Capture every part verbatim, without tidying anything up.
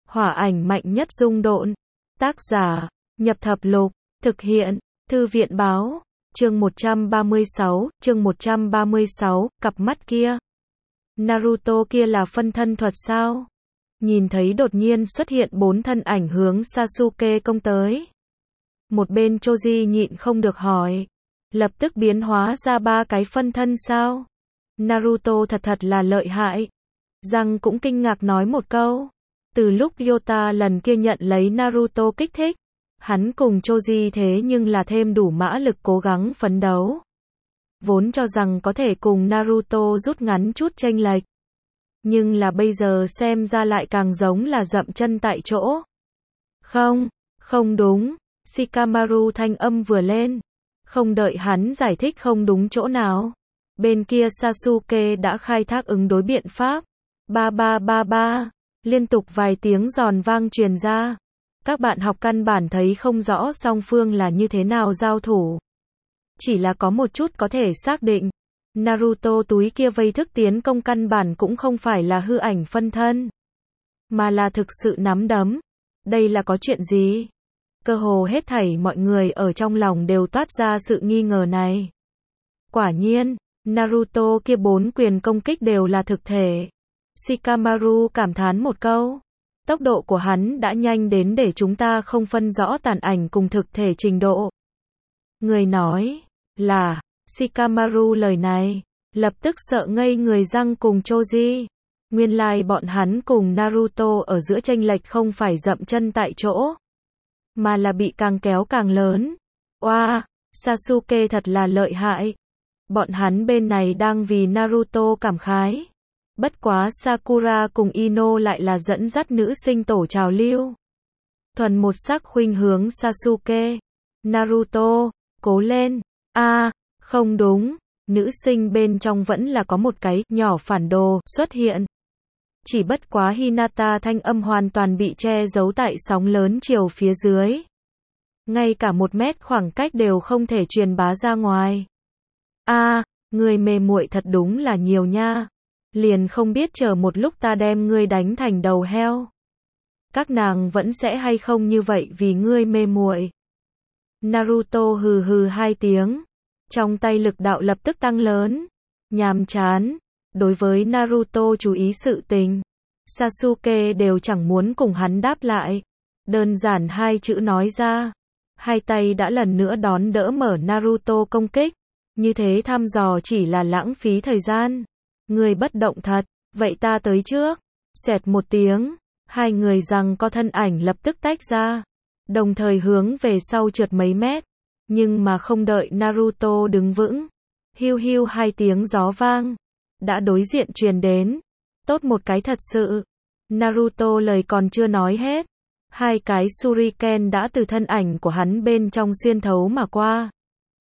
Hỏa ảnh mạnh nhất dung độn. Tác giả, Nhập Thập Lục, thực hiện, Thư viện báo, chương một trăm ba mươi sáu, chương một trăm ba mươi sáu, cặp mắt kia. Naruto kia là phân thân thuật sao? Nhìn thấy đột nhiên xuất hiện bốn thân ảnh hướng Sasuke công tới. Một bên Choji nhịn không được hỏi. Lập tức biến hóa ra ba cái phân thân sao? Naruto thật thật là lợi hại. Giang cũng kinh ngạc nói một câu. Từ lúc Yota lần kia nhận lấy Naruto kích thích, hắn cùng Choji thế nhưng là thêm đủ mã lực cố gắng phấn đấu. Vốn cho rằng có thể cùng Naruto rút ngắn chút chênh lệch. Nhưng là bây giờ xem ra lại càng giống là dậm chân tại chỗ. Không, không đúng. Shikamaru thanh âm vừa lên. Không đợi hắn giải thích không đúng chỗ nào. Bên kia Sasuke đã khai thác ứng đối biện pháp. Ba ba ba ba. Liên tục vài tiếng giòn vang truyền ra. Các bạn học căn bản thấy không rõ song phương là như thế nào giao thủ. Chỉ là có một chút có thể xác định. Naruto túi kia vây thức tiến công căn bản cũng không phải là hư ảnh phân thân. Mà là thực sự nắm đấm. Đây là có chuyện gì? Cơ hồ hết thảy mọi người ở trong lòng đều toát ra sự nghi ngờ này. Quả nhiên, Naruto kia bốn quyền công kích đều là thực thể. Shikamaru cảm thán một câu. Tốc độ của hắn đã nhanh đến để chúng ta không phân rõ tàn ảnh cùng thực thể trình độ. Người nói là Shikamaru lời này, lập tức sợ ngây người Giang cùng Choji. Nguyên lai bọn hắn cùng Naruto ở giữa chênh lệch không phải dậm chân tại chỗ, mà là bị càng kéo càng lớn. Oa, wow, Sasuke thật là lợi hại. Bọn hắn bên này đang vì Naruto cảm khái. Bất quá Sakura cùng Ino lại là dẫn dắt nữ sinh tổ trào lưu. Thuần một sắc khuynh hướng Sasuke. Naruto, cố lên. A, à, không đúng. Nữ sinh bên trong vẫn là có một cái nhỏ phản đồ xuất hiện. Chỉ bất quá Hinata thanh âm hoàn toàn bị che giấu tại sóng lớn chiều phía dưới. Ngay cả một mét khoảng cách đều không thể truyền bá ra ngoài. A, à, người mê muội thật đúng là nhiều nha. Liền không biết chờ một lúc ta đem ngươi đánh thành đầu heo. Các nàng vẫn sẽ hay không như vậy vì ngươi mê muội. Naruto hừ hừ hai tiếng. Trong tay lực đạo lập tức tăng lớn. Nhàm chán. Đối với Naruto chú ý sự tình, Sasuke đều chẳng muốn cùng hắn đáp lại. Đơn giản hai chữ nói ra. Hai tay đã lần nữa đón đỡ mở Naruto công kích. Như thế thăm dò chỉ là lãng phí thời gian. Người bất động thật, vậy ta tới trước. Xẹt một tiếng, hai người rằng có thân ảnh lập tức tách ra. Đồng thời hướng về sau trượt mấy mét. Nhưng mà không đợi Naruto đứng vững. Hiu hiu hai tiếng gió vang. Đã đối diện truyền đến. Tốt một cái thật sự. Naruto lời còn chưa nói hết. Hai cái shuriken đã từ thân ảnh của hắn bên trong xuyên thấu mà qua.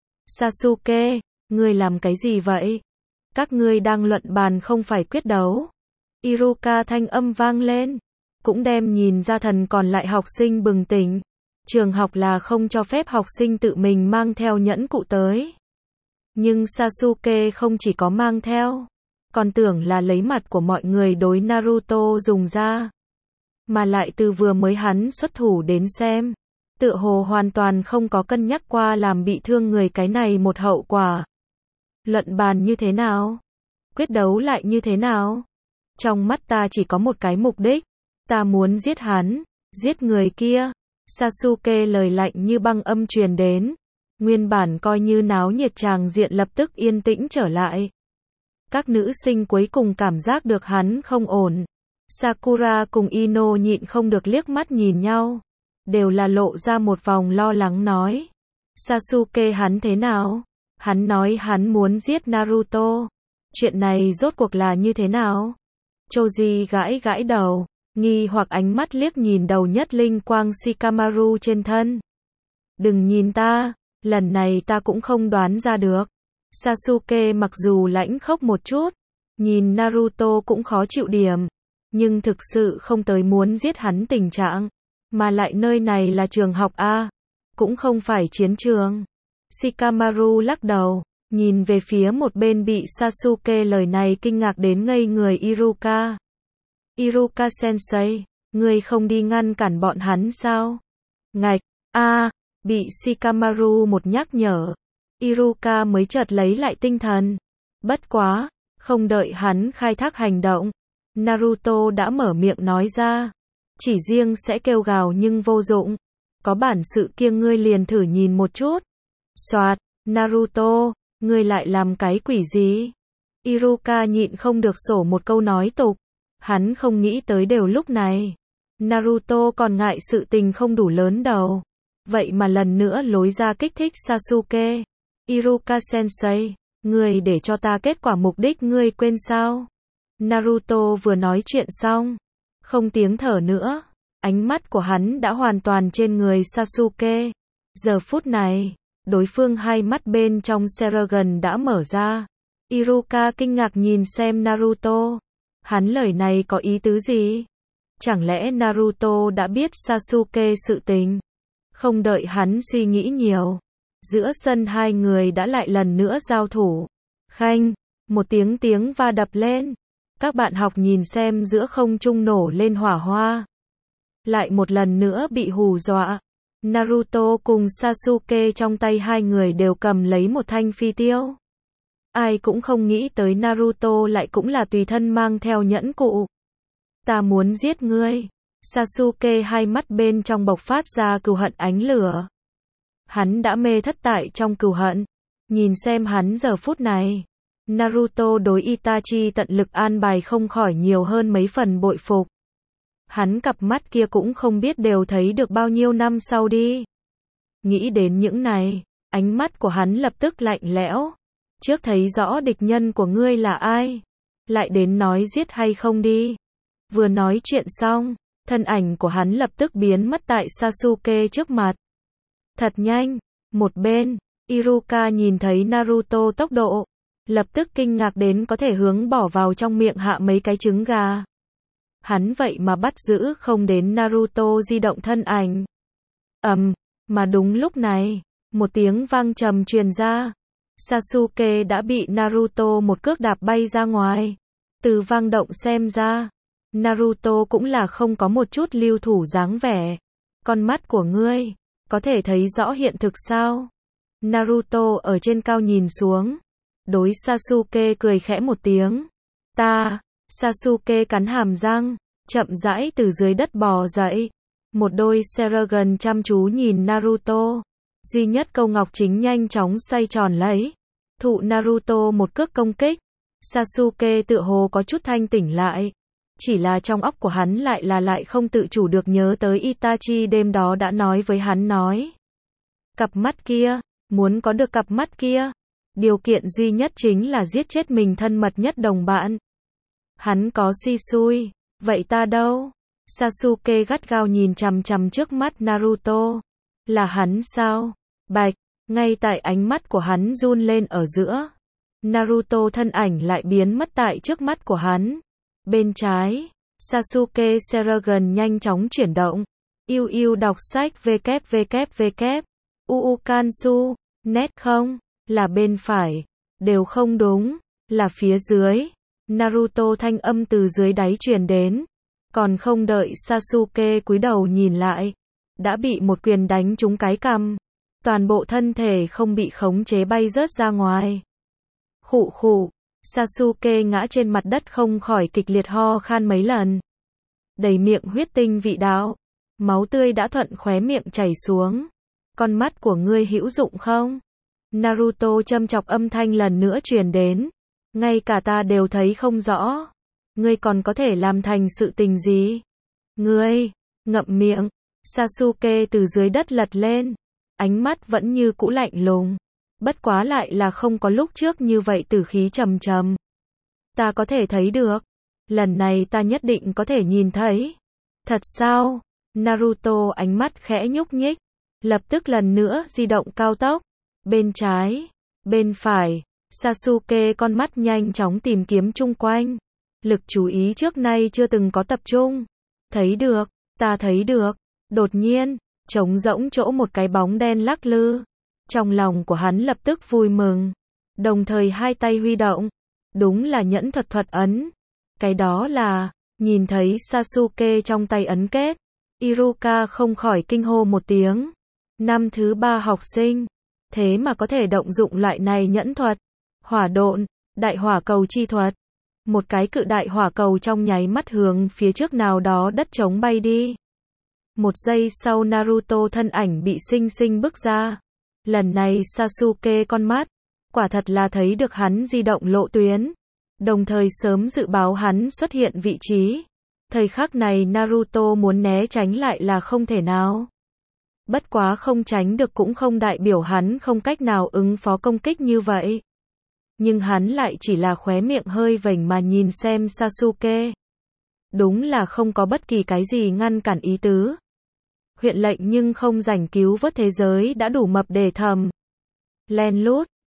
Sasuke, ngươi làm cái gì vậy? Các ngươi đang luận bàn không phải quyết đấu. Iruka thanh âm vang lên. Cũng đem nhìn ra thần còn lại học sinh bừng tỉnh. Trường học là không cho phép học sinh tự mình mang theo nhẫn cụ tới. Nhưng Sasuke không chỉ có mang theo. Còn tưởng là lấy mặt của mọi người đối Naruto dùng ra. Mà lại từ vừa mới hắn xuất thủ đến xem. Tựa hồ hoàn toàn không có cân nhắc qua làm bị thương người cái này một hậu quả. Luận bàn như thế nào? Quyết đấu lại như thế nào? Trong mắt ta chỉ có một cái mục đích. Ta muốn giết hắn, giết người kia. Sasuke lời lạnh như băng âm truyền đến. Nguyên bản coi như náo nhiệt tràng diện lập tức yên tĩnh trở lại. Các nữ sinh cuối cùng cảm giác được hắn không ổn. Sakura cùng Ino nhịn không được liếc mắt nhìn nhau. Đều là lộ ra một vòng lo lắng nói. Sasuke hắn thế nào? Hắn nói hắn muốn giết Naruto. Chuyện này rốt cuộc là như thế nào? Choji gãi gãi đầu, nghi hoặc ánh mắt liếc nhìn đầu nhất linh quang Shikamaru trên thân. Đừng nhìn ta, lần này ta cũng không đoán ra được. Sasuke mặc dù lãnh khốc một chút, nhìn Naruto cũng khó chịu điểm, nhưng thực sự không tới muốn giết hắn tình trạng. Mà lại nơi này là trường học A, cũng không phải chiến trường. Shikamaru lắc đầu, nhìn về phía một bên bị Sasuke lời này kinh ngạc đến ngây người Iruka. Iruka sensei, Ngươi không đi ngăn cản bọn hắn sao? Ngạch, a, bị Shikamaru một nhắc nhở. Iruka mới chợt lấy lại tinh thần. Bất quá, không đợi hắn khai thác hành động, Naruto đã mở miệng nói ra. Chỉ riêng sẽ kêu gào nhưng vô dụng. Có bản sự kia ngươi liền thử nhìn một chút. Soạt, Naruto, ngươi lại làm cái quỷ gì? Iruka nhịn không được sổ một câu nói tục. Hắn không nghĩ tới đều lúc này. Naruto còn ngại sự tình không đủ lớn đầu. Vậy mà lần nữa lối ra kích thích Sasuke. Iruka sensei, ngươi để cho ta kết quả mục đích ngươi quên sao? Naruto vừa nói chuyện xong, không tiếng thở nữa, ánh mắt của hắn đã hoàn toàn trên người Sasuke. Giờ phút này, đối phương hai mắt bên trong Sharingan đã mở ra. Iruka kinh ngạc nhìn xem Naruto. Hắn lời này có ý tứ gì? Chẳng lẽ Naruto đã biết Sasuke sự tình? Không đợi hắn suy nghĩ nhiều, giữa sân hai người đã lại lần nữa giao thủ. Khanh, một tiếng tiếng va đập lên. Các bạn học nhìn xem giữa không trung nổ lên hỏa hoa. Lại một lần nữa bị hù dọa. Naruto cùng Sasuke trong tay hai người đều cầm lấy một thanh phi tiêu. Ai cũng không nghĩ tới Naruto lại cũng là tùy thân mang theo nhẫn cụ. Ta muốn giết ngươi. Sasuke hai mắt bên trong bộc phát ra cừu hận ánh lửa. Hắn đã mê thất tại trong cừu hận. Nhìn xem hắn giờ phút này. Naruto đối Itachi tận lực an bài không khỏi nhiều hơn mấy phần bội phục. Hắn cặp mắt kia cũng không biết đều thấy được bao nhiêu năm sau đi. Nghĩ đến những này, ánh mắt của hắn lập tức lạnh lẽo. Trước thấy rõ địch nhân của ngươi là ai, lại đến nói giết hay không đi. Vừa nói chuyện xong, thân ảnh của hắn lập tức biến mất tại Sasuke trước mặt. Thật nhanh, một bên, Iruka nhìn thấy Naruto tốc độ, lập tức kinh ngạc đến có thể hướng bỏ vào trong miệng hạ mấy cái trứng gà. Hắn vậy mà bắt giữ không đến Naruto di động thân ảnh. Ầm, um, mà đúng lúc này, một tiếng vang trầm truyền ra. Sasuke đã bị Naruto một cước đạp bay ra ngoài. Từ vang động xem ra, Naruto cũng là không có một chút lưu thủ dáng vẻ. Con mắt của ngươi, có thể thấy rõ hiện thực sao? Naruto ở trên cao nhìn xuống. Đối Sasuke cười khẽ một tiếng. Ta, Sasuke cắn hàm răng, chậm rãi từ dưới đất bò dậy. Một đôi Sharingan chăm chú nhìn Naruto. Duy nhất câu ngọc chính nhanh chóng xoay tròn lấy. Thụ Naruto một cước công kích. Sasuke tựa hồ có chút thanh tỉnh lại. Chỉ là trong óc của hắn lại là lại không tự chủ được nhớ tới Itachi đêm đó đã nói với hắn nói. Cặp mắt kia, muốn có được cặp mắt kia. Điều kiện duy nhất chính là giết chết mình thân mật nhất đồng bạn. Hắn có Shisui, vậy ta đâu? Sasuke gắt gao nhìn chằm chằm trước mắt Naruto. Là hắn sao? Bạch, ngay tại ánh mắt của hắn run lên ở giữa. Naruto thân ảnh lại biến mất tại trước mắt của hắn. Bên trái, Sasuke Sharingan nhanh chóng chuyển động. Yêu yêu đọc sách www. Uukansu, net không, là bên phải. Đều không đúng, là phía dưới. Naruto thanh âm từ dưới đáy truyền đến. Còn không đợi Sasuke cúi đầu nhìn lại, đã bị một quyền đánh trúng cái cằm. Toàn bộ thân thể không bị khống chế bay rớt ra ngoài. Khụ khụ, Sasuke ngã trên mặt đất không khỏi kịch liệt ho khan mấy lần. Đầy miệng huyết tinh vị đạo. Máu tươi đã thuận khóe miệng chảy xuống. Con mắt của ngươi hữu dụng không? Naruto châm chọc âm thanh lần nữa truyền đến. Ngay cả ta đều thấy không rõ. Ngươi còn có thể làm thành sự tình gì? Ngươi, ngậm miệng. Sasuke từ dưới đất lật lên. Ánh mắt vẫn như cũ lạnh lùng. Bất quá lại là không có lúc trước như vậy tử khí trầm trầm. Ta có thể thấy được. Lần này ta nhất định có thể nhìn thấy. Thật sao? Naruto ánh mắt khẽ nhúc nhích. Lập tức lần nữa di động cao tốc. Bên trái, bên phải. Sasuke con mắt nhanh chóng tìm kiếm chung quanh. Lực chú ý trước nay chưa từng có tập trung. Thấy được, ta thấy được. Đột nhiên, trống rỗng chỗ một cái bóng đen lắc lư. Trong lòng của hắn lập tức vui mừng. Đồng thời hai tay huy động. Đúng là nhẫn thuật thuật ấn. Cái đó là Nhìn thấy Sasuke trong tay ấn kết, Iruka không khỏi kinh hô một tiếng. Năm thứ ba học sinh, thế mà có thể động dụng loại này nhẫn thuật. Hỏa độn, đại hỏa cầu chi thuật. Một cái cự đại hỏa cầu trong nháy mắt hướng phía trước nào đó đất trống bay đi. Một giây sau Naruto thân ảnh bị sinh sinh bức ra. Lần này Sasuke con mắt, quả thật là thấy được hắn di động lộ tuyến, đồng thời sớm dự báo hắn xuất hiện vị trí. Thời khắc này Naruto muốn né tránh lại là không thể nào. Bất quá không tránh được cũng không đại biểu hắn không cách nào ứng phó công kích như vậy. Nhưng hắn lại chỉ là khóe miệng hơi vểnh mà nhìn xem Sasuke. Đúng là không có bất kỳ cái gì ngăn cản ý tứ. Huyện lệnh nhưng không rảnh cứu vớt thế giới đã đủ mập để thầm. Len lút,